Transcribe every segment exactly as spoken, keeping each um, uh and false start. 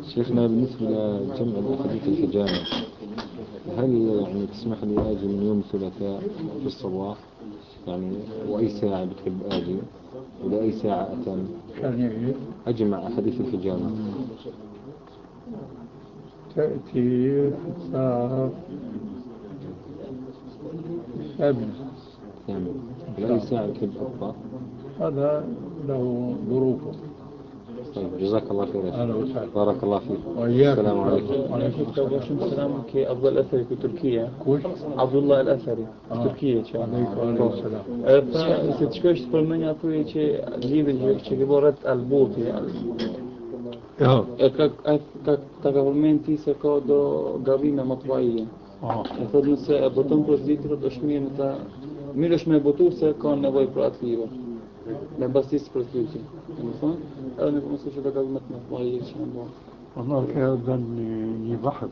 شيخنا بالنسبة لجمع الأحاديث الحجامة، هل يعني تسمح لي آجي من يوم الثلاثاء في الصباح يعني وأي ساعة بتحب آجي ولا أي ساعة أتم كان أجمع أحاديث الحجامة؟ تأتي الساعة الثامنة. ثامنة بأي ساعة تحب أطلع؟ هذا له ظروفه. طيب جزاك الله خير يا أهلا شيخ. وسهلا. بارك الله فيك. وإياك. السلام عليكم. وعليكم السلام. كي عبد الله الأثري في تركيا. كوش عبد الله الأثري في آه. Turqije që عليكم السلام. pra se të shkosh të përmenja thuje që lidhje që që ke bërë rreth Albuti Ja. e ka ka ka ka ka përmend ti se ka do gabime matbaie. آه. E thotë nëse e boton pozitrat është mirë në ta mirë është me botu se ka nevojë për atë libër. Me basis për pyetje. Domethënë, edhe në komo se do gabimet matbaie që janë bërë. والله كان لي بحث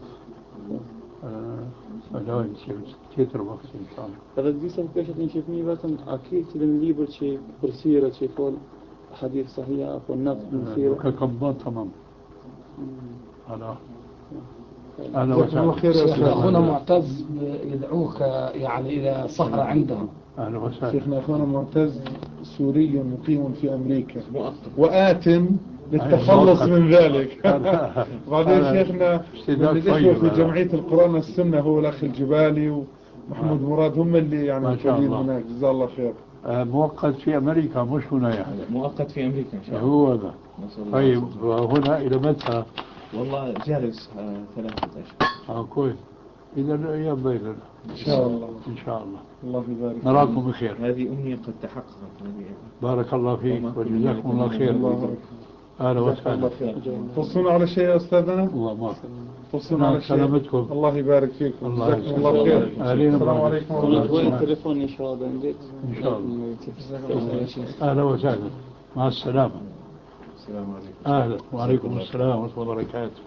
فلان كتير وقت إن شاء الله. Edhe disa peshët në qefni vetëm a ke cilën libër që për sirë që fol hadith sahih apo nafs në sirë. ككبات تمام. هلا. أهلا وسهلا. أخونا معتز يدعوك يعني إلى سهرة عندهم. أهلا وسهلا. شيخنا أخونا معتز سوري مقيم في أمريكا وآت للتخلص من ذلك. بعدين شيخنا من الإخوة في جمعية القرآن والسنة هو الأخ الجبالي ومحمود مراد هم اللي يعني موجودين هناك. جزاه الله خير. مؤقت في أمريكا مش هنا يعني. مؤقت في أمريكا إن شاء الله. هو هذا. طيب هنا إلى متى؟ والله جالس آه ثلاثة أشهر. آه كويس. إذا الأيام بيننا. إن شاء الله. إن شاء الله. الله يبارك. نراكم بخير. هذه أمنية قد تحققت. بارك الله فيك وجزاكم الله خير. أهلا وسهلا. توصونا على شيء يا أستاذنا؟ الله ما توصونا على شيء. سلامتكم. الله يبارك فيكم. الله جزاكم الله خير. السلام عليكم ورحمة الله وين وبركاته. التليفون إن شاء الله عندك؟ إن شاء الله. أهلا وسهلا. مع السلامة. السلام عليكم. أهلا وعليكم السلام ورحمة الله وبركاته.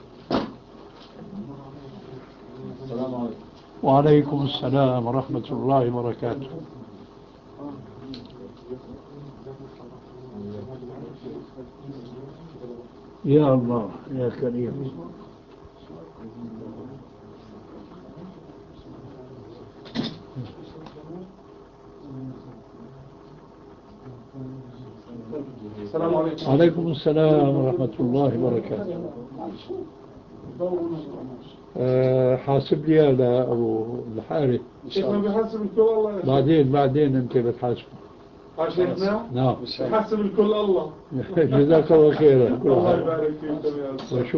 السلام عليكم. وعليكم السلام ورحمة الله وبركاته. يا الله يا كريم. السلام عليكم. وعليكم السلام ورحمة الله وبركاته. أه حاسب لي هذا أبو الحارث. شيخنا بيحسب الكل الله يا شيخ. بعدين بعدين أنت بتحاسب. ها شيخنا؟ نعم. بيحسب الكل الله. جزاك الله خيرا. الله يبارك فيكم يا أستاذ.